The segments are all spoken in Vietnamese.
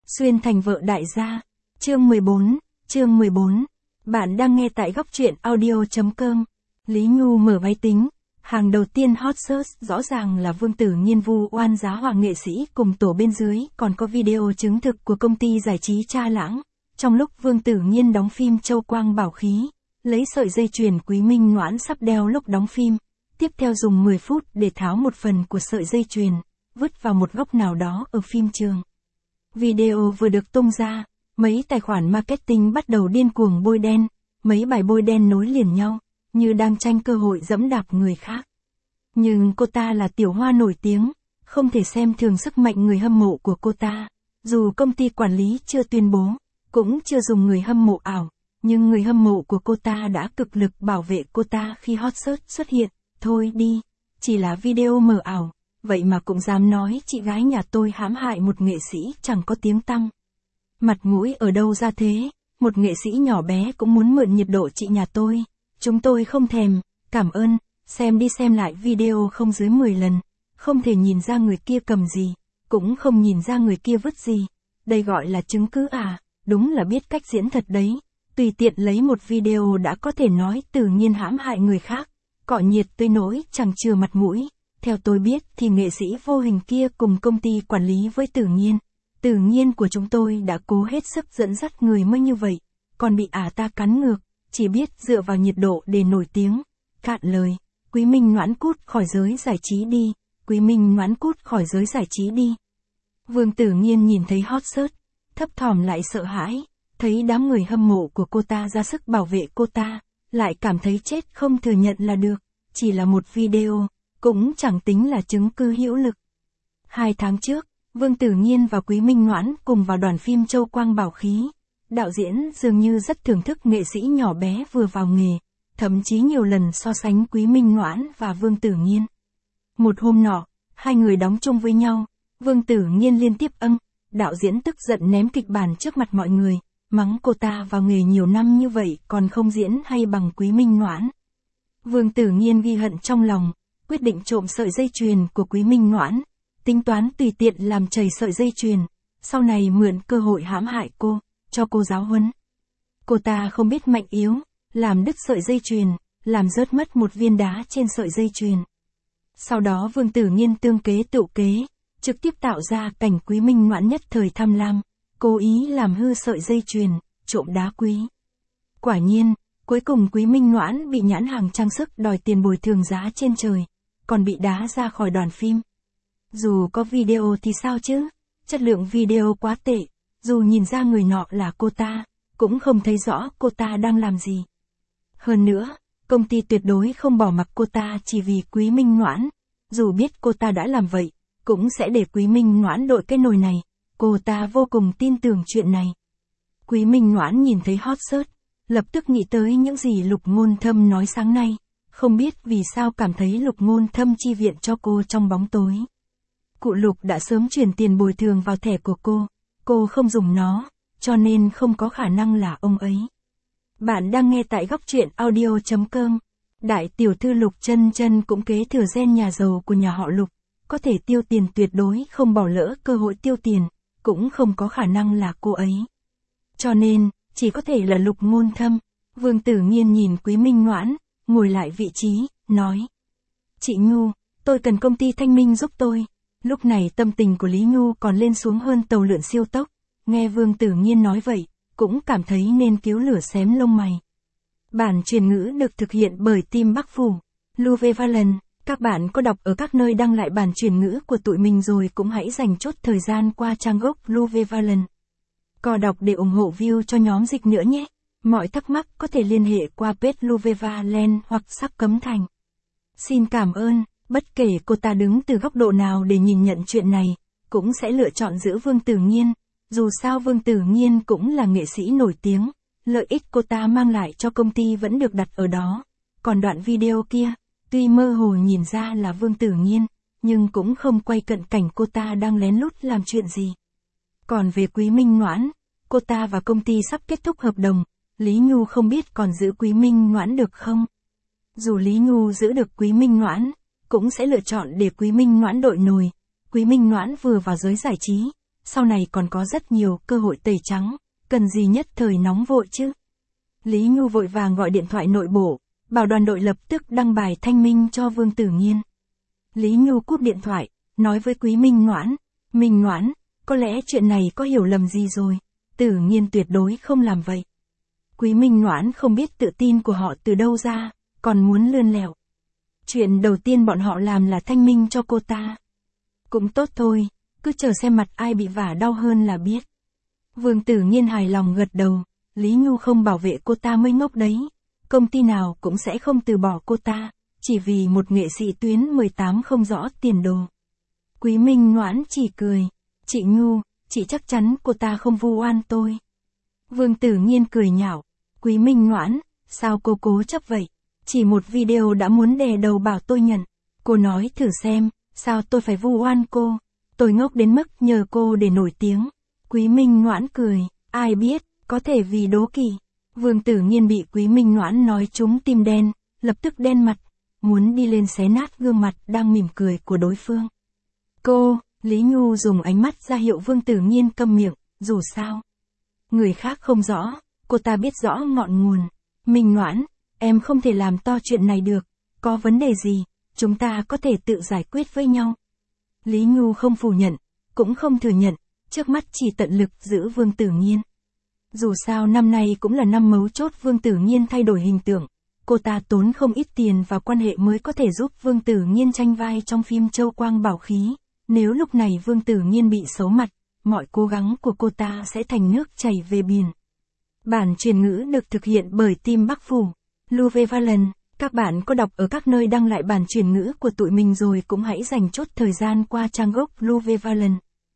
Xuyên thành vợ đại gia. Chương 14. Bạn đang nghe tại góc truyện audio.com. Lý Nhu mở máy tính. Hàng đầu tiên hot search rõ ràng là Vương Tử Nghiên vu oan giá hoàng nghệ sĩ cùng tổ bên dưới, còn có video chứng thực của công ty giải trí Cha Lãng. Trong lúc Vương Tử Nghiên đóng phim Châu Quang Bảo Khí, lấy sợi dây chuyền Quý Minh Noãn sắp đeo lúc đóng phim, tiếp theo dùng 10 phút để tháo một phần của sợi dây chuyền, vứt vào một góc nào đó ở phim trường. Video vừa được tung ra, mấy tài khoản marketing bắt đầu điên cuồng bôi đen, mấy bài bôi đen nối liền nhau, như đang tranh cơ hội giẫm đạp người khác. Nhưng cô ta là tiểu hoa nổi tiếng, không thể xem thường sức mạnh người hâm mộ của cô ta. Dù công ty quản lý chưa tuyên bố, cũng chưa dùng người hâm mộ ảo, nhưng người hâm mộ của cô ta đã cực lực bảo vệ cô ta khi hot search xuất hiện. Thôi đi, chỉ là video mờ ảo, vậy mà cũng dám nói chị gái nhà tôi hãm hại một nghệ sĩ chẳng có tiếng tăm. Mặt mũi ở đâu ra thế, một nghệ sĩ nhỏ bé cũng muốn mượn nhiệt độ chị nhà tôi. Chúng tôi không thèm, cảm ơn, xem đi xem lại video không dưới 10 lần, không thể nhìn ra người kia cầm gì, cũng không nhìn ra người kia vứt gì. Đây gọi là chứng cứ à, đúng là biết cách diễn thật đấy. Tùy tiện lấy một video đã có thể nói Tử Nghiên hãm hại người khác, cọ nhiệt tới nỗi chẳng chừa mặt mũi. Theo tôi biết thì nghệ sĩ vô hình kia cùng công ty quản lý với Tử Nghiên. Tử Nghiên của chúng tôi đã cố hết sức dẫn dắt người mới như vậy, còn bị ta cắn ngược, chỉ biết dựa vào nhiệt độ để nổi tiếng. Cạn lời, Quý Minh Noãn cút khỏi giới giải trí đi, Quý Minh Noãn cút khỏi giới giải trí đi. Vương Tử Nghiên nhìn thấy hot search, thấp thỏm lại sợ hãi, thấy đám người hâm mộ của cô ta ra sức bảo vệ cô ta, lại cảm thấy chết không thừa nhận là được, chỉ là một video, cũng chẳng tính là chứng cứ hữu lực. 2 tháng trước, Vương Tử Nghiên và Quý Minh Noãn cùng vào đoàn phim Châu Quang Bảo Khí. Đạo diễn dường như rất thưởng thức nghệ sĩ nhỏ bé vừa vào nghề, thậm chí nhiều lần so sánh Quý Minh Noãn và Vương Tử Nghiên. Một hôm nọ, hai người đóng chung với nhau, Vương Tử Nghiên liên tiếp đạo diễn tức giận ném kịch bản trước mặt mọi người, mắng cô ta vào nghề nhiều năm như vậy còn không diễn hay bằng Quý Minh Noãn. Vương Tử Nghiên ghi hận trong lòng, quyết định trộm sợi dây chuyền của Quý Minh Noãn, tính toán tùy tiện làm chảy sợi dây chuyền, sau này mượn cơ hội hãm hại cô, cho cô giáo huấn. Cô ta không biết mạnh yếu, làm đứt sợi dây chuyền, làm rớt mất một viên đá trên sợi dây chuyền. Sau đó Vương Tử Nghiên tương kế tựu kế, trực tiếp tạo ra cảnh Quý Minh Noãn nhất thời tham lam, cố ý làm hư sợi dây chuyền, trộm đá quý. Quả nhiên, cuối cùng Quý Minh Noãn bị nhãn hàng trang sức đòi tiền bồi thường giá trên trời, còn bị đá ra khỏi đoàn phim. Dù có video thì sao chứ, chất lượng video quá tệ, dù nhìn ra người nọ là cô ta, cũng không thấy rõ cô ta đang làm gì. Hơn nữa, công ty tuyệt đối không bỏ mặc cô ta chỉ vì Quý Minh Noãn, dù biết cô ta đã làm vậy, cũng sẽ để Quý Minh Noãn đội cái nồi này, cô ta vô cùng tin tưởng chuyện này. Quý Minh Noãn nhìn thấy hot search, lập tức nghĩ tới những gì Lục Ngôn Thâm nói sáng nay, không biết vì sao cảm thấy Lục Ngôn Thâm chi viện cho cô trong bóng tối. Cụ Lục đã sớm chuyển tiền bồi thường vào thẻ của cô không dùng nó, cho nên không có khả năng là ông ấy. Bạn đang nghe tại góc truyện audio.com. Đại tiểu thư Lục Chân Chân cũng kế thừa gen nhà giàu của nhà họ Lục, có thể tiêu tiền tuyệt đối không bỏ lỡ cơ hội tiêu tiền, cũng không có khả năng là cô ấy. Cho nên, chỉ có thể là Lục Ngôn Thâm. Vương Tử Nghiên nhìn Quý Minh Noãn, ngồi lại vị trí, nói. Chị Nhu, tôi cần công ty Thanh Minh giúp tôi. Lúc này tâm tình của Lý Nhu còn lên xuống hơn tàu lượn siêu tốc, nghe Vương Tử Nghiên nói vậy, cũng cảm thấy nên cứu lửa xém lông mày. Bản truyền ngữ được thực hiện bởi team Bắc Phủ, Louve Valen. Các bạn có đọc ở các nơi đăng lại bản truyền ngữ của tụi mình rồi cũng hãy dành chút thời gian qua trang gốc Louve Valen. Có đọc để ủng hộ view cho nhóm dịch nữa nhé. Mọi thắc mắc có thể liên hệ qua page Louve Valen hoặc Sắc Cấm Thành. Xin cảm ơn. Bất kể cô ta đứng từ góc độ nào để nhìn nhận chuyện này, cũng sẽ lựa chọn giữ Vương Tử Nghiên. Dù sao Vương Tử Nghiên cũng là nghệ sĩ nổi tiếng, lợi ích cô ta mang lại cho công ty vẫn được đặt ở đó. Còn đoạn video kia, tuy mơ hồ nhìn ra là Vương Tử Nghiên, nhưng cũng không quay cận cảnh cô ta đang lén lút làm chuyện gì. Còn về Quý Minh Noãn, cô ta và công ty sắp kết thúc hợp đồng, Lý Nhu không biết còn giữ Quý Minh Noãn được không. Dù Lý Nhu giữ được Quý Minh Noãn, cũng sẽ lựa chọn để Quý Minh Noãn đội nồi. Quý Minh Noãn vừa vào giới giải trí, sau này còn có rất nhiều cơ hội tẩy trắng, cần gì nhất thời nóng vội chứ. Lý Nhu vội vàng gọi điện thoại nội bộ, bảo đoàn đội lập tức đăng bài thanh minh cho Vương Tử Nghiên. Lý Nhu cúp điện thoại, nói với Quý Minh Ngoãn, có lẽ chuyện này có hiểu lầm gì rồi, Tử Nghiên tuyệt đối không làm vậy. Quý Minh Ngoãn không biết tự tin của họ từ đâu ra, còn muốn lươn lẹo. Chuyện đầu tiên bọn họ làm là thanh minh cho cô ta. Cũng tốt thôi, cứ chờ xem mặt ai bị vả đau hơn là biết. Vương Tử Nghiên hài lòng gật đầu, Lý Nhu không bảo vệ cô ta mới ngốc đấy. Công ty nào cũng sẽ không từ bỏ cô ta, chỉ vì một nghệ sĩ tuyến 18 không rõ tiền đồ. Quý Minh Ngoãn chỉ cười, chị Nhu, chị chắc chắn cô ta không vu oan tôi. Vương Tử Nghiên cười nhạo, Quý Minh Ngoãn, sao cô cố chấp vậy? Chỉ một video đã muốn đè đầu bảo tôi nhận. Cô nói thử xem, sao tôi phải vu oan cô? Tôi ngốc đến mức nhờ cô để nổi tiếng. Quý Minh Ngoãn cười, ai biết, có thể vì đố kỵ. Vương Tử Nghiên bị Quý Minh Ngoãn nói trúng tim đen, lập tức đen mặt, muốn đi lên xé nát gương mặt đang mỉm cười của đối phương. Cô, Lý Nhu dùng ánh mắt ra hiệu Vương Tử Nghiên câm miệng, dù sao. Người khác không rõ, cô ta biết rõ ngọn nguồn. Minh Ngoãn, em không thể làm to chuyện này được, có vấn đề gì, chúng ta có thể tự giải quyết với nhau. Lý Nhu không phủ nhận, cũng không thừa nhận, trước mắt chỉ tận lực giữ Vương Tử Nghiên. Dù sao năm nay cũng là năm mấu chốt Vương Tử Nghiên thay đổi hình tượng, cô ta tốn không ít tiền và quan hệ mới có thể giúp Vương Tử Nghiên tranh vai trong phim Châu Quang Bảo Khí. Nếu lúc này Vương Tử Nghiên bị xấu mặt, mọi cố gắng của cô ta sẽ thành nước chảy về biển. Bản truyền ngữ được thực hiện bởi team Bắc Phủ, Luvevalent. Các bạn có đọc ở các nơi đăng lại bản truyền ngữ của tụi mình rồi cũng hãy dành chút thời gian qua trang gốc Luvevalent.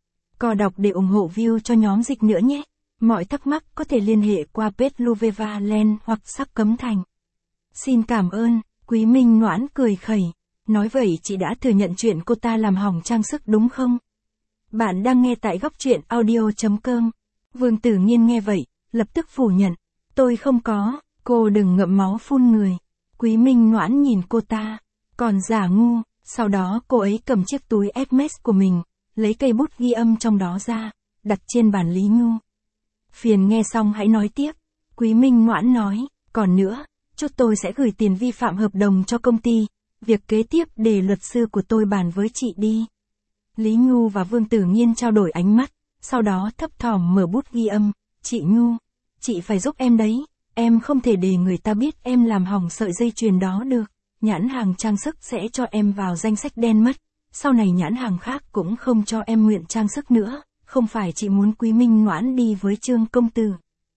Có đọc để ủng hộ view cho nhóm dịch nữa nhé. Mọi thắc mắc có thể liên hệ qua page Luvevalent hoặc Sắc Cấm Thành. Xin cảm ơn, Quý Minh Ngoãn cười khẩy. Nói vậy chị đã thừa nhận chuyện cô ta làm hỏng trang sức đúng không? Bạn đang nghe tại góc truyện audio.com. Vương Tử Nghiên nghe vậy, lập tức phủ nhận. Tôi không có, cô đừng ngậm máu phun người. Quý Minh Ngoãn nhìn cô ta, còn giả ngu. Sau đó cô ấy cầm chiếc túi Hermes của mình, lấy cây bút ghi âm trong đó ra, đặt trên bàn Lý Nhu. Phiền nghe xong hãy nói tiếp. Quý Minh Ngoãn nói, còn nữa, chút tôi sẽ gửi tiền vi phạm hợp đồng cho công ty. Việc kế tiếp để luật sư của tôi bàn với chị đi. Lý Nhu và Vương Tử Nghiên trao đổi ánh mắt, sau đó thấp thỏm mở bút ghi âm. Chị Nhu, chị phải giúp em đấy, em không thể để người ta biết em làm hỏng sợi dây chuyền đó được. Nhãn hàng trang sức sẽ cho em vào danh sách đen mất, sau này nhãn hàng khác cũng không cho em nguyện trang sức nữa. Không phải chị muốn Quý Minh Ngoãn đi với Trương công tử.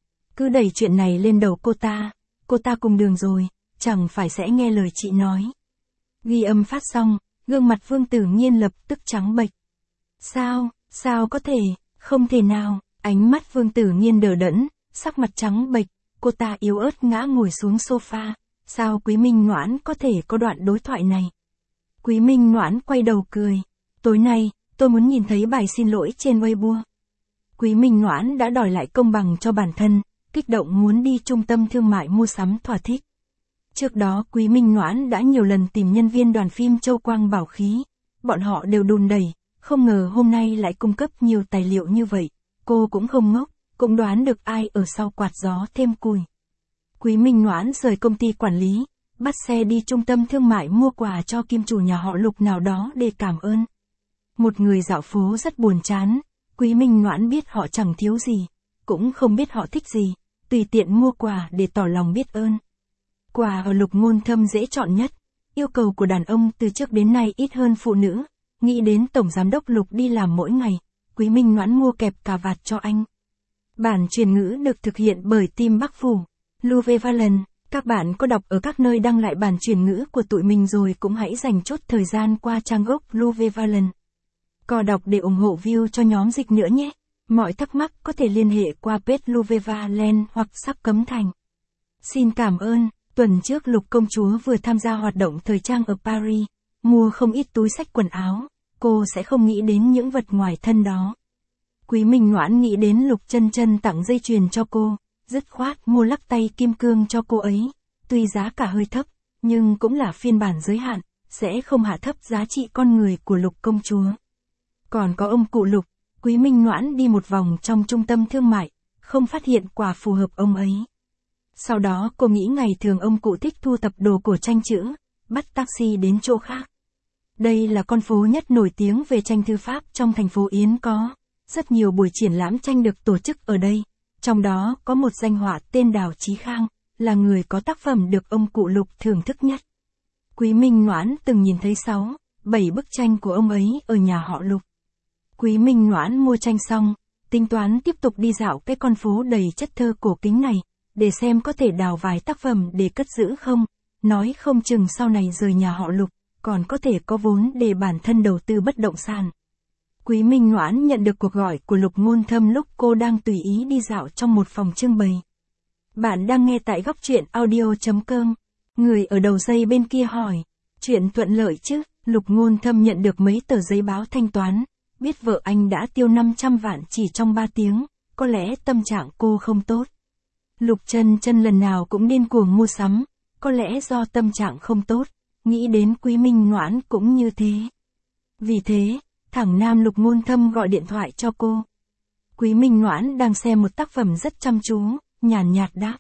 Cứ đẩy chuyện này lên đầu cô ta cùng đường rồi, chẳng phải sẽ nghe lời chị nói. Ghi âm phát xong, gương mặt Vương Tử Nghiên lập tức trắng bệch. Sao có thể, không thể nào, ánh mắt Vương Tử Nghiên đờ đẫn, sắc mặt trắng bệch, cô ta yếu ớt ngã ngồi xuống sofa. Sao Quý Minh Ngoãn có thể có đoạn đối thoại này? Quý Minh Ngoãn quay đầu cười. Tối nay, tôi muốn nhìn thấy bài xin lỗi trên Weibo. Quý Minh Ngoãn đã đòi lại công bằng cho bản thân, kích động muốn đi trung tâm thương mại mua sắm thỏa thích. Trước đó Quý Minh Ngoãn đã nhiều lần tìm nhân viên đoàn phim Châu Quang Bảo Khí. Bọn họ đều đùn đẩy, không ngờ hôm nay lại cung cấp nhiều tài liệu như vậy. Cô cũng không ngốc, cũng đoán được ai ở sau quạt gió thêm cùi. Quý Minh Ngoãn rời công ty quản lý, bắt xe đi trung tâm thương mại mua quà cho kim chủ nhà họ Lục nào đó để cảm ơn. Một người dạo phố rất buồn chán, Quý Minh Ngoãn biết họ chẳng thiếu gì, cũng không biết họ thích gì, tùy tiện mua quà để tỏ lòng biết ơn. Quà ở Lục Ngôn Thâm dễ chọn nhất, yêu cầu của đàn ông từ trước đến nay ít hơn phụ nữ, nghĩ đến tổng giám đốc Lục đi làm mỗi ngày, Quý Minh Ngoãn mua kẹp cà vạt cho anh. Bản truyền ngữ được thực hiện bởi team Bắc Phủ, Luvevalent. Các bạn có đọc ở các nơi đăng lại bản truyền ngữ của tụi mình rồi cũng hãy dành chút thời gian qua trang gốc Luvevalent. Có đọc để ủng hộ view cho nhóm dịch nữa nhé. Mọi thắc mắc có thể liên hệ qua page Luvevalent hoặc Sắc Cấm Thành. Xin cảm ơn. Tuần trước Lục công chúa vừa tham gia hoạt động thời trang ở Paris, mua không ít túi xách quần áo, cô sẽ không nghĩ đến những vật ngoài thân đó. Quý Minh Ngoãn nghĩ đến Lục Chân Chân tặng dây chuyền cho cô, dứt khoát mua lắc tay kim cương cho cô ấy, tuy giá cả hơi thấp, nhưng cũng là phiên bản giới hạn, sẽ không hạ thấp giá trị con người của Lục công chúa. Còn có ông cụ Lục, Quý Minh Noãn đi một vòng trong trung tâm thương mại, không phát hiện quà phù hợp ông ấy. Sau đó cô nghĩ ngày thường ông cụ thích thu thập đồ cổ tranh chữ, bắt taxi đến chỗ khác. Đây là con phố nhất nổi tiếng về tranh thư pháp trong thành phố Yến có. Rất nhiều buổi triển lãm tranh được tổ chức ở đây, trong đó có một danh họa tên Đào Chí Khang, là người có tác phẩm được ông cụ Lục thưởng thức nhất. Quý Minh Noãn từng nhìn thấy 6-7 bức tranh của ông ấy ở nhà họ Lục. Quý Minh Noãn mua tranh xong, tính toán tiếp tục đi dạo cái con phố đầy chất thơ cổ kính này, để xem có thể đào vài tác phẩm để cất giữ không, nói không chừng sau này rời nhà họ Lục, còn có thể có vốn để bản thân đầu tư bất động sản. Quý Minh Noãn nhận được cuộc gọi của Lục Ngôn Thâm lúc cô đang tùy ý đi dạo trong một phòng trưng bày. Bạn đang nghe tại góc truyện audio.com. Người ở đầu dây bên kia hỏi, chuyện thuận lợi chứ? Lục Ngôn Thâm nhận được mấy tờ giấy báo thanh toán, biết vợ anh đã tiêu 500 vạn chỉ trong 3 tiếng, có lẽ tâm trạng cô không tốt. Lục Chân Chân lần nào cũng điên cuồng mua sắm, có lẽ do tâm trạng không tốt, nghĩ đến Quý Minh Noãn cũng như thế. Vì thế, thẳng nam Lục Ngôn Thâm gọi điện thoại cho cô. Quý Minh Noãn đang xem một tác phẩm rất chăm chú, nhàn nhạt đáp.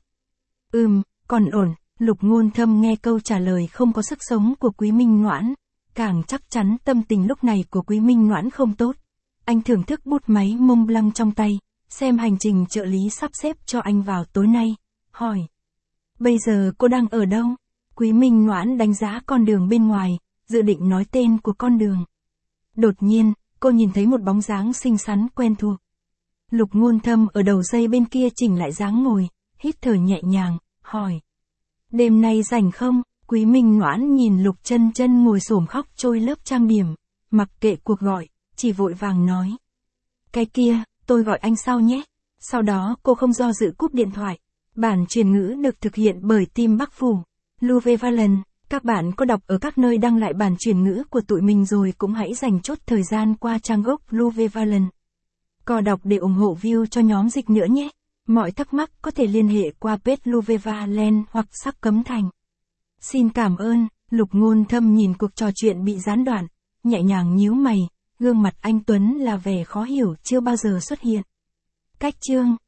Còn ổn. Lục Ngôn Thâm nghe câu trả lời không có sức sống của Quý Minh Noãn, càng chắc chắn tâm tình lúc này của Quý Minh Noãn không tốt. Anh thưởng thức bút máy Mont Blanc trong tay, xem hành trình trợ lý sắp xếp cho anh vào tối nay, hỏi. Bây giờ cô đang ở đâu? Quý Minh Noãn đánh giá con đường bên ngoài, dự định nói tên của con đường. Đột nhiên, cô nhìn thấy một bóng dáng xinh xắn quen thuộc. Lục Ngôn Thâm ở đầu dây bên kia chỉnh lại dáng ngồi, hít thở nhẹ nhàng, hỏi. Đêm nay rảnh không? Quý Minh Noãn nhìn Lục Chân Chân ngồi xổm khóc trôi lớp trang điểm, mặc kệ cuộc gọi, chỉ vội vàng nói. Cái kia, tôi gọi anh sau nhé. Sau đó cô không do dự cúp điện thoại. Bản truyền ngữ được thực hiện bởi team Bắc Phủ, Luvevalent. Các bạn có đọc ở các nơi đăng lại bản truyền ngữ của tụi mình rồi cũng hãy dành chút thời gian qua trang gốc Luvevalent. Có đọc để ủng hộ view cho nhóm dịch nữa nhé. Mọi thắc mắc có thể liên hệ qua page Luvevalent hoặc Sắc Cấm Thành. Xin cảm ơn. Lục Ngôn Thâm nhìn cuộc trò chuyện bị gián đoạn, nhẹ nhàng nhíu mày, gương mặt anh tuấn là vẻ khó hiểu chưa bao giờ xuất hiện. Cách chương